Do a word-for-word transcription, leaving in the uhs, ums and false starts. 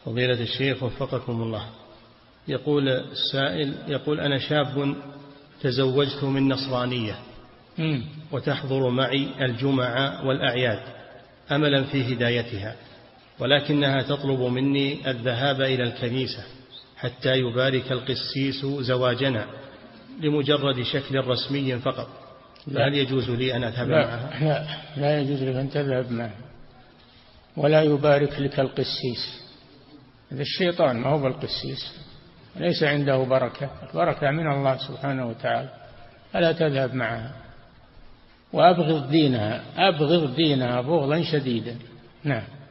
فضيلة الشيخ وفقكم الله، يقول السائل، يقول أنا شاب تزوجت من نصرانية وتحضر معي الجمعة والأعياد أملا في هدايتها، ولكنها تطلب مني الذهاب إلى الكنيسة حتى يبارك القسيس زواجنا لمجرد شكل رسمي فقط، فهل يجوز لي أن أذهب لا معها؟ لا لا يجوز لك أن تذهب معها، ولا يبارك لك القسيس، هذا الشيطان ما هو بالقسيس، ليس عنده بركة، البركة من الله سبحانه وتعالى، فلا تذهب معها، وأبغض دينها، أبغض دينها بغضا شديدا. نعم.